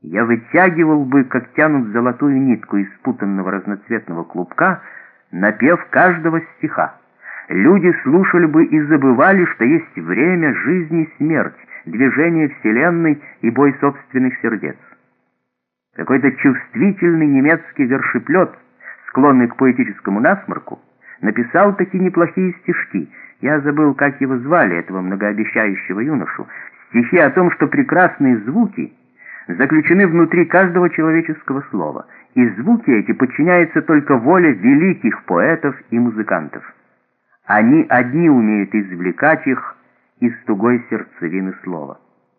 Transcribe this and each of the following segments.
Я вытягивал бы, как тянут золотую нитку из спутанного разноцветного клубка, напев каждого стиха. Люди слушали бы и забывали, что есть время, жизнь и смерть, движение Вселенной и бой собственных сердец. Какой-то чувствительный немецкий вершеплет, склонный к поэтическому насморку, написал такие неплохие стишки. Я забыл, как его звали, этого многообещающего юношу. Стихи о том, что прекрасные звуки заключены внутри каждого человеческого слова, и звуки эти подчиняются только воле великих поэтов и музыкантов. Они одни умеют извлекать их из тугой сердцевины слова.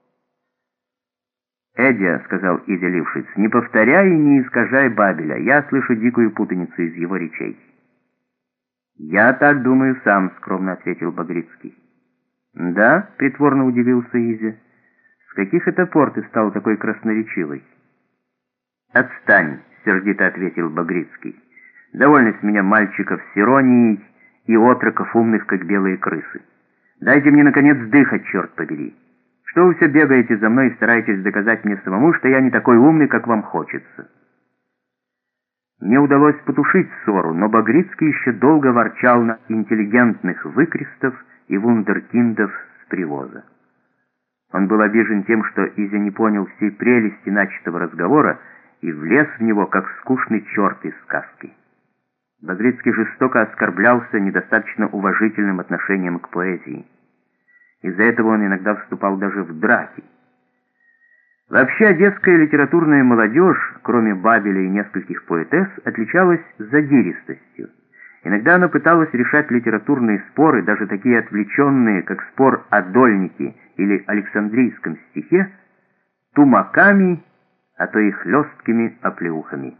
«Эдя», — сказал Изя Лившиц, — «не повторяй и не искажай Бабеля. Я слышу дикую путаницу из его речей». «Я так думаю сам», — скромно ответил Багрицкий. «Да?» — притворно удивился Изя. «С каких это пор ты стал такой красноречивый?» «Отстань», — сердито ответил Багрицкий. «Довольно с меня мальчиков с иронией и отроков умных, как белые крысы. Дайте мне, наконец, дыхать, черт побери. Что вы все бегаете за мной и стараетесь доказать мне самому, что я не такой умный, как вам хочется?» Мне удалось потушить ссору, но Багрицкий еще долго ворчал на интеллигентных выкрестов и вундеркиндов с привоза. Он был обижен тем, что Изя не понял всей прелести начатого разговора и влез в него, как скучный черт из сказки. Багрицкий жестоко оскорблялся недостаточно уважительным отношением к поэзии. Из-за этого он иногда вступал даже в драки. Вообще, одесская литературная молодежь, кроме Бабеля и нескольких поэтесс, отличалась задиристостью. Иногда она пыталась решать литературные споры, даже такие отвлеченные, как спор о Дольнике или Александрийском стихе, тумаками, а то и хлесткими оплеухами.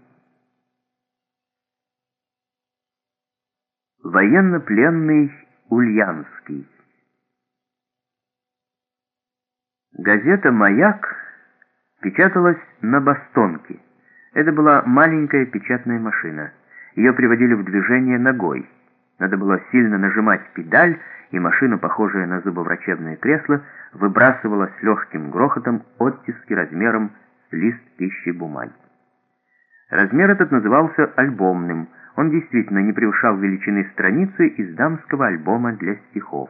Военно-пленный Ульянский. Газета «Маяк» печаталась на Бостонке. Это была маленькая печатная машина. Ее приводили в движение ногой. Надо было сильно нажимать педаль, и машина, похожая на зубоврачебное кресло, выбрасывала с легким грохотом оттиски размером с лист пищи бумаги. Размер этот назывался альбомным. Он действительно не превышал величины страницы из дамского альбома для стихов.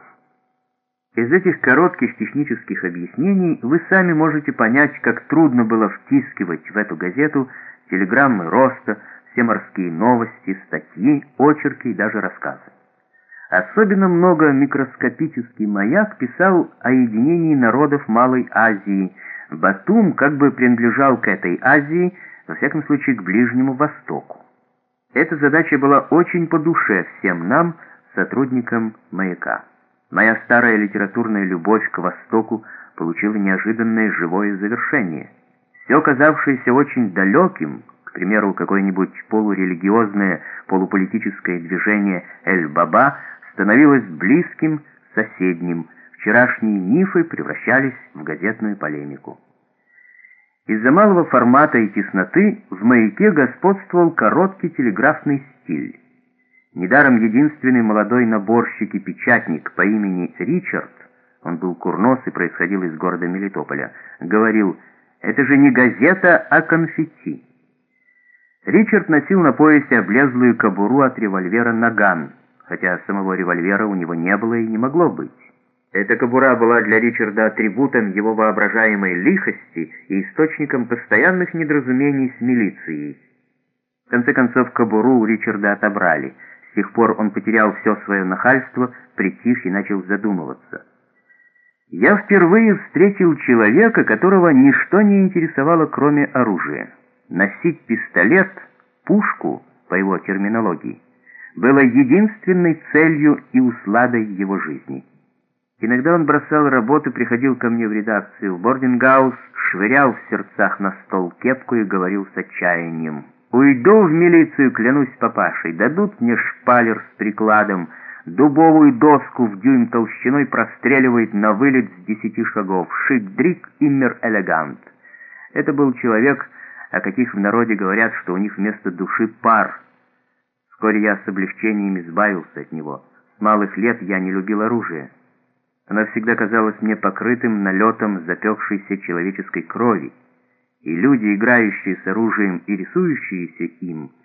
Из этих коротких технических объяснений вы сами можете понять, как трудно было втискивать в эту газету телеграммы роста, все морские новости, статьи, очерки и даже рассказы. Особенно много микроскопический «Маяк» писал о единении народов Малой Азии. Батум как бы принадлежал к этой Азии, во всяком случае к Ближнему Востоку. Эта задача была очень по душе всем нам, сотрудникам «Маяка». Моя старая литературная любовь к Востоку получила неожиданное живое завершение. Все, казавшееся очень далеким, к примеру, какое-нибудь полурелигиозное, полуполитическое движение «Эль-Баба», становилось близким, соседним. Вчерашние мифы превращались в газетную полемику. Из-за малого формата и тесноты в «Маяке» господствовал короткий телеграфный стиль. Недаром единственный молодой наборщик и печатник по имени Ричард, он был курнос и происходил из города Мелитополя, говорил: «Это же не газета, а конфетти». Ричард носил на поясе облезлую кобуру от револьвера «Наган», хотя самого револьвера у него не было и не могло быть. Эта кобура была для Ричарда атрибутом его воображаемой лихости и источником постоянных недоразумений с милицией. В конце концов, кобуру у Ричарда отобрали. С тех пор он потерял все свое нахальство, притих и начал задумываться. Я впервые встретил человека, которого ничто не интересовало, кроме оружия. Носить пистолет, пушку, по его терминологии, было единственной целью и усладой его жизни. Иногда он бросал работу, приходил ко мне в редакцию, в бордингаус, швырял в сердцах на стол кепку и говорил с отчаянием: «Уйду в милицию, клянусь папашей, дадут мне шпалер с прикладом, дубовую доску в дюйм толщиной простреливает на вылет с 10 шагов, шик-дрик, иммер элегант». Это был человек, о каких в народе говорят, что у них вместо души пар. Вскоре я с облегчением избавился от него. С малых лет я не любил оружие. Оно всегда казалось мне покрытым налетом запекшейся человеческой крови. и люди, играющие с оружием и рисующиеся им,